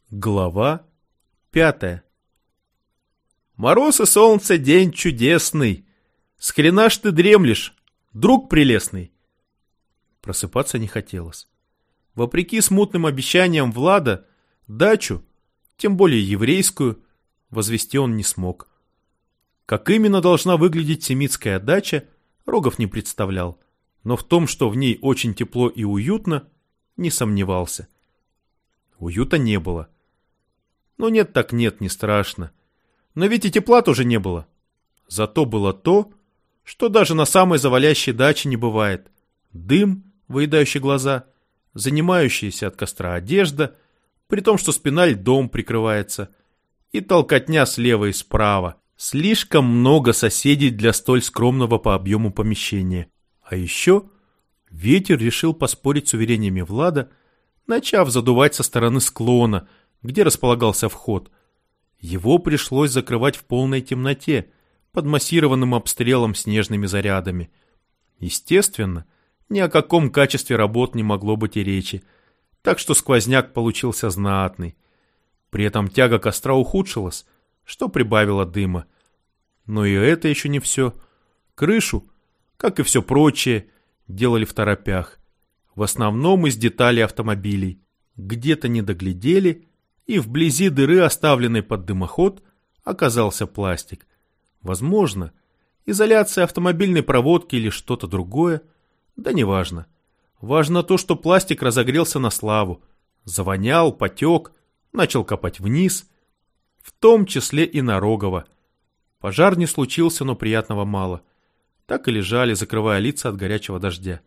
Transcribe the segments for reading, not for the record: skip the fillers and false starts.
Глава 5. Мороз и солнце, день чудесный. С хрена ж ты дремлешь, друг прелестный? Просыпаться не хотелось. Вопреки смутным обещаниям Влада, дачу, тем более еврейскую, возвести он не смог. Как именно должна выглядеть семитская дача, Рогов не представлял, но в том, что в ней очень тепло и уютно, не сомневался. Уюта не было. Ну нет так нет, не страшно. Но ведь и тепла тоже не было. Зато было то, что даже на самой завалящей даче не бывает. Дым, выедающий глаза, занимающаяся от костра одежда, при том, что спина льдом прикрывается, и толкотня слева и справа. Слишком много соседей для столь скромного по объему помещения. А еще ветер решил поспорить с уверениями Влада, начав задувать со стороны склона, где располагался вход. Его пришлось закрывать в полной темноте, под массированным обстрелом снежными зарядами. Естественно, ни о каком качестве работ не могло быть и речи, так что сквозняк получился знатный. При этом тяга костра ухудшилась, что прибавило дыма. Но и это еще не все. Крышу, как и все прочее, делали второпях. В основном из деталей автомобилей. Где-то не доглядели, и вблизи дыры, оставленной под дымоход, оказался пластик. Возможно, изоляция автомобильной проводки или что-то другое, да неважно. Важно то, что пластик разогрелся на славу, завонял, потек, начал копать вниз, в том числе и на Рогова. Пожар не случился, но приятного мало. Так и лежали, закрывая лица от горячего дождя.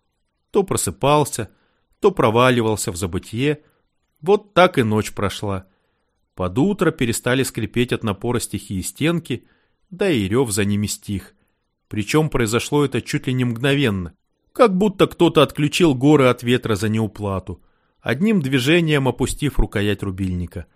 То просыпался, то проваливался в забытье. Вот так и ночь прошла. Под утро перестали скрипеть от напора стихии стенки, да и рев за ними стих. Причем произошло это чуть ли не мгновенно. Как будто кто-то отключил горы от ветра за неуплату, одним движением опустив рукоять рубильника.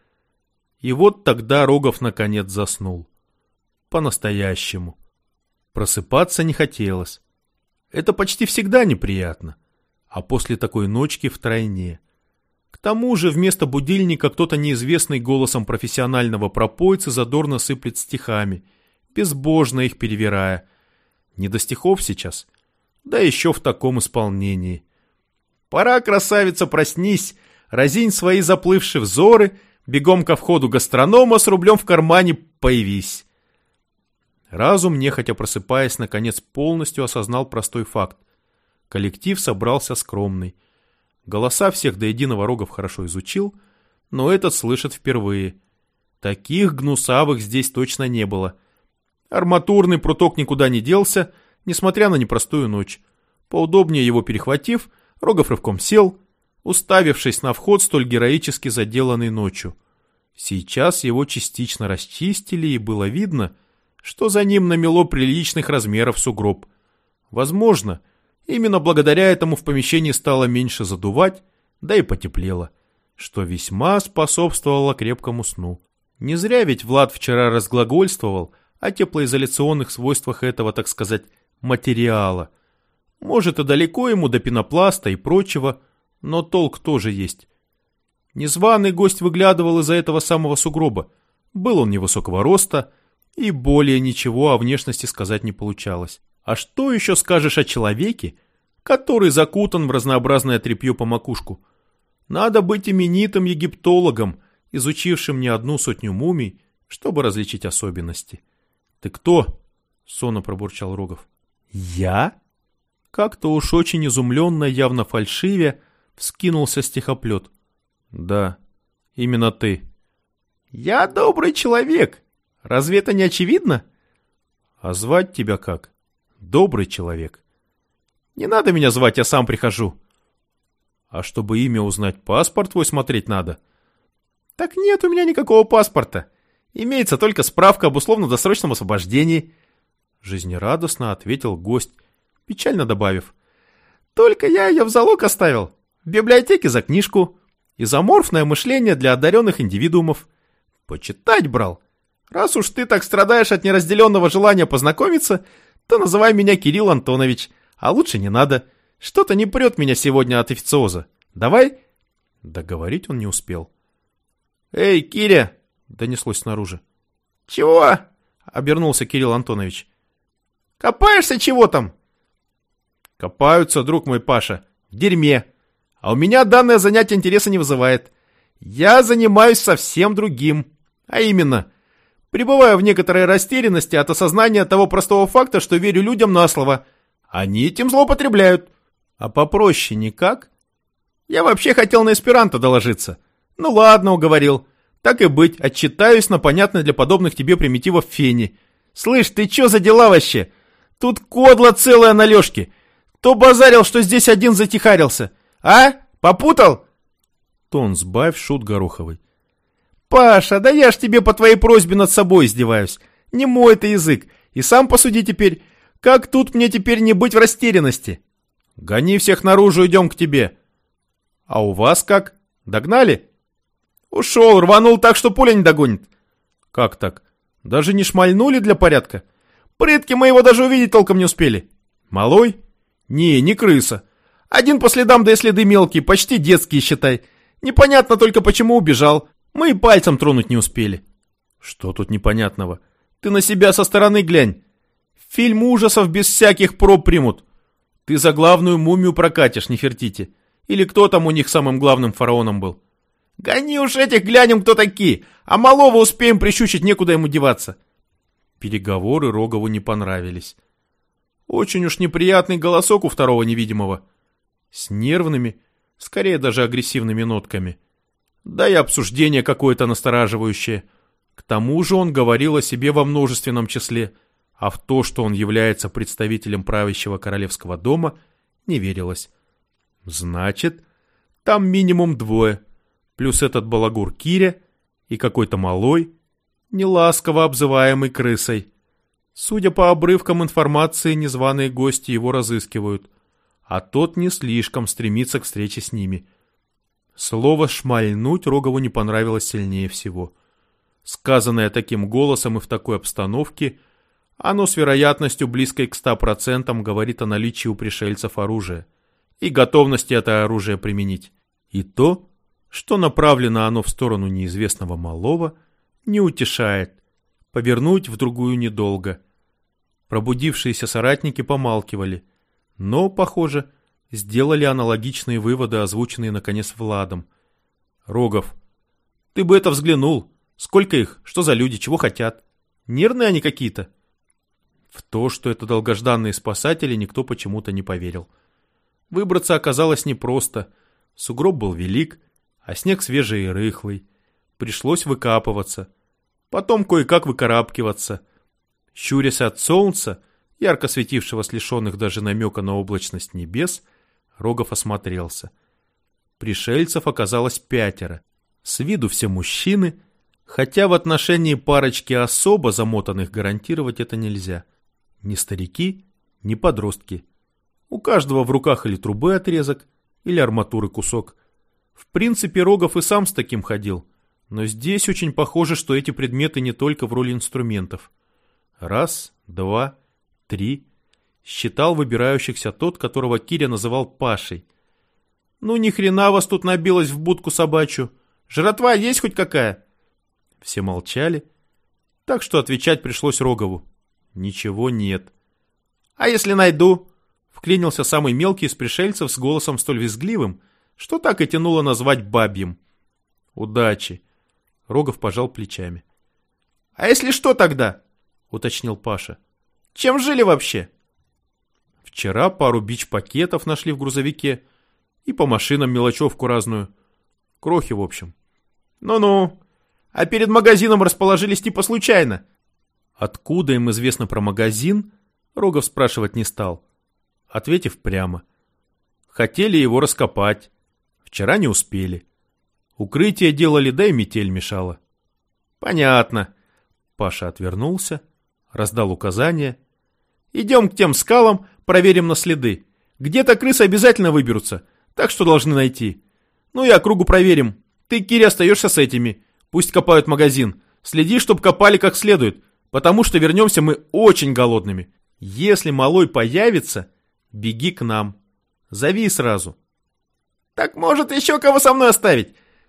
И вот тогда Рогов наконец заснул. По-настоящему. Просыпаться не хотелось. Это почти всегда неприятно. А после такой ночки втройне. К тому же вместо будильника кто-то неизвестный голосом профессионального пропойцы задорно сыплет стихами, безбожно их перевирая. Не до стихов сейчас, да еще в таком исполнении. «Пора, красавица, проснись, разинь свои заплывшие взоры, бегом ко входу гастронома с рублем в кармане появись». Разум, нехотя просыпаясь, наконец полностью осознал простой факт. Коллектив собрался скромный. Голоса всех до единого Рогов хорошо изучил, но этот слышит впервые. Таких гнусавых здесь точно не было. Арматурный пруток никуда не делся, несмотря на непростую ночь. Поудобнее его перехватив, Рогов рывком сел, уставившись на вход, столь героически заделанный ночью. Сейчас его частично расчистили, и было видно, что за ним намело приличных размеров сугроб. Возможно, именно благодаря этому в помещении стало меньше задувать, да и потеплело, что весьма способствовало крепкому сну. Не зря ведь Влад вчера разглагольствовал о теплоизоляционных свойствах этого, так сказать, материала. Может, и далеко ему до пенопласта и прочего, но толк тоже есть. Незваный гость выглядывал из-за этого самого сугроба. Был он невысокого роста, и более ничего о внешности сказать не получалось. А что еще скажешь о человеке, который закутан в разнообразное тряпье по макушку? Надо быть именитым египтологом, изучившим не одну сотню мумий, чтобы различить особенности. «Ты кто?» — сонно пробурчал Рогов. «Я?» Как-то уж очень изумленно, явно фальшивя, вскинулся стихоплет. «Да, именно ты». «Я добрый человек. Разве это не очевидно?» «А звать тебя как? Добрый человек». «Не надо меня звать, я сам прихожу». «А чтобы имя узнать, паспорт твой смотреть надо?» «Так нет у меня никакого паспорта. Имеется только справка об условно-досрочном освобождении». Жизнерадостно ответил гость, печально добавив. «Только я ее в залог оставил. В библиотеке за книжку. Изоморфное мышление для одаренных индивидуумов. Почитать брал. Раз уж ты так страдаешь от неразделенного желания познакомиться, то называй меня Кирилл Антонович, а лучше не надо. Что-то не прет меня сегодня от официоза. Давай?» Договорить он не успел. «Эй, Киря!» — донеслось снаружи. «Чего?» — обернулся Кирилл Антонович. «Копаешься чего там?» «Копаются, друг мой Паша, в дерьме. А у меня данное занятие интереса не вызывает. Я занимаюсь совсем другим. А именно, пребываю в некоторой растерянности от осознания того простого факта, что верю людям на слово. Они этим злоупотребляют. А попроще никак? Я вообще хотел на эсперанто доложиться. Ну ладно, уговорил. Так и быть, отчитаюсь на понятной для подобных тебе примитивов фене. Слышь, ты чё за дела вообще? Тут кодло целое на Лёшке. Кто базарил, что здесь один затихарился? А? Попутал?» Тон сбавь, шут Гороховый. «Паша, да я ж тебе по твоей просьбе над собой издеваюсь. Не мой это язык. И сам посуди теперь. Как тут мне теперь не быть в растерянности?» «Гони всех наружу, идем к тебе». «А у вас как? Догнали?» «Ушел, рванул так, что пуля не догонит». «Как так? Даже не шмальнули для порядка?» «Предки моего даже увидеть толком не успели». «Малой?» «Не крыса. Один по следам, да и следы мелкие, почти детские, считай. Непонятно только, почему убежал. Мы и пальцем тронуть не успели». «Что тут непонятного? Ты на себя со стороны глянь. Фильм ужасов без всяких проб примут. Ты за главную мумию прокатишь, Нефертити. Или кто там у них самым главным фараоном был?» «Гони уж этих, глянем, кто такие. А малого успеем прищучить, некуда ему деваться». Переговоры Рогову не понравились. Очень уж неприятный голосок у второго невидимого. С нервными, скорее даже агрессивными нотками. Да и обсуждение какое-то настораживающее. К тому же он говорил о себе во множественном числе, а в то, что он является представителем правящего королевского дома, не верилось. Значит, там минимум двое, плюс этот балагур Киря и какой-то малой, неласково обзываемый крысой. Судя по обрывкам информации, незваные гости его разыскивают, а тот не слишком стремится к встрече с ними. Слово «шмальнуть» Рогову не понравилось сильнее всего. Сказанное таким голосом и в такой обстановке, оно с вероятностью близкой к 100% говорит о наличии у пришельцев оружия и готовности это оружие применить. И то, что направлено оно в сторону неизвестного малого, не утешает. Повернуть в другую недолго. Пробудившиеся соратники помалкивали, но, похоже, сделали аналогичные выводы, озвученные, наконец, Владом. «Рогов, ты бы это взглянул. Сколько их? Что за люди? Чего хотят? Нервные они какие-то?» В то, что это долгожданные спасатели, никто почему-то не поверил. Выбраться оказалось непросто. Сугроб был велик, а снег свежий и рыхлый. Пришлось выкапываться. Потом кое-как выкарабкиваться. Щурясь от солнца, ярко светившего с лишенных даже намека на облачность небес, Рогов осмотрелся. Пришельцев оказалось 5. С виду все мужчины, хотя в отношении парочки особо замотанных гарантировать это нельзя. Ни старики, ни подростки. У каждого в руках или трубы отрезок, или арматуры кусок. В принципе, Рогов и сам с таким ходил, но здесь очень похоже, что эти предметы не только в роли инструментов. 1, 2, 3. Считал выбирающихся тот, которого Киря называл Пашей. «Ну ни хрена вас тут набилось в будку собачью. Жратва есть хоть какая?» Все молчали, так что отвечать пришлось Рогову. «Ничего нет». «А если найду?» Вклинился самый мелкий из пришельцев с голосом столь визгливым, что так и тянуло назвать бабьим. «Удачи!» Рогов пожал плечами. «А если что тогда?» — уточнил Паша. «Чем жили вообще?» «Вчера пару бич-пакетов нашли в грузовике и по машинам мелочевку разную. Крохи, в общем». «Ну-ну. А перед магазином расположились типа случайно?» Откуда им известно про магазин, Рогов спрашивать не стал, ответив прямо. Хотели его раскопать. Вчера не успели. Укрытие делали, да и метель мешала. «Понятно». Паша отвернулся, раздал указания. «Идем к тем скалам, проверим на следы. Где-то крысы обязательно выберутся, так что должны найти. Ну и округу проверим. Ты, Киря, остаешься с этими. Пусть копают магазин. Следи, чтоб копали как следует, потому что вернемся мы очень голодными. Если малой появится, беги к нам. Зови сразу». «Так может еще кого со мной оставить?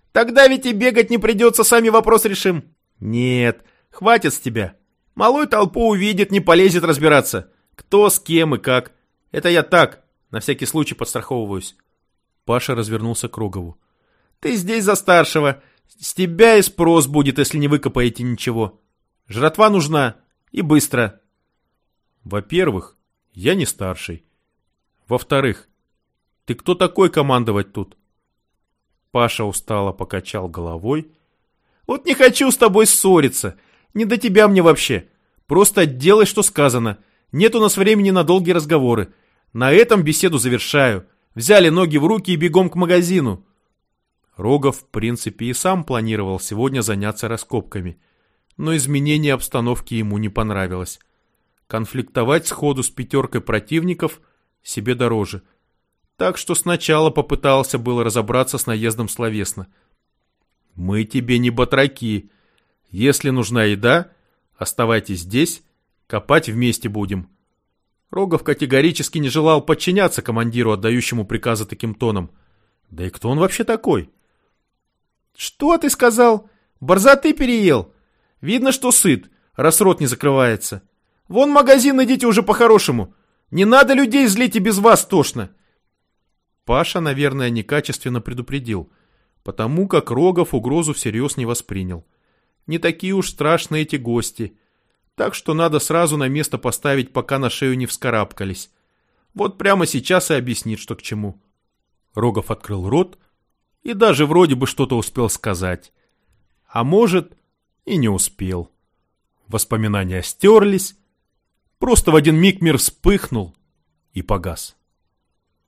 Тогда ведь и бегать не придется, сами вопрос решим. Нет, хватит с тебя. Малой толпу увидит, не полезет разбираться. Кто с кем и как. Это я так, на всякий случай подстраховываюсь. Паша развернулся к Рогову. Ты здесь за старшего. С тебя и спрос будет, если не выкопаете ничего. Жратва нужна. И быстро. Во-первых, я не старший. Во-вторых, ты кто такой командовать тут? Паша устало покачал головой. Вот не хочу с тобой ссориться. Не до тебя мне вообще. Просто делай, что сказано. Нет у нас времени на долгие разговоры. На этом беседу завершаю. Взяли ноги в руки и бегом к магазину. Рогов, в принципе, и сам планировал сегодня заняться раскопками. Но изменение обстановки ему не понравилось. Конфликтовать сходу с пятеркой противников себе дороже. Так что сначала попытался было разобраться с наездом словесно. «Мы тебе не батраки. Если нужна еда, оставайтесь здесь, копать вместе будем». Рогов категорически не желал подчиняться командиру, отдающему приказы таким тоном. Да и кто он вообще такой? «Что ты сказал? Борзоты переел? Видно, что сыт, раз рот не закрывается. Вон магазин идите уже по-хорошему. Не надо людей злить, и без вас тошно». Паша, наверное, некачественно предупредил, потому как Рогов угрозу всерьез не воспринял. Не такие уж страшные эти гости. Так что надо сразу на место поставить, пока на шею не вскарабкались. Вот прямо сейчас и объяснит, что к чему. Рогов открыл рот и даже вроде бы что-то успел сказать. А может, и не успел. Воспоминания стерлись. Просто в один миг мир вспыхнул и погас.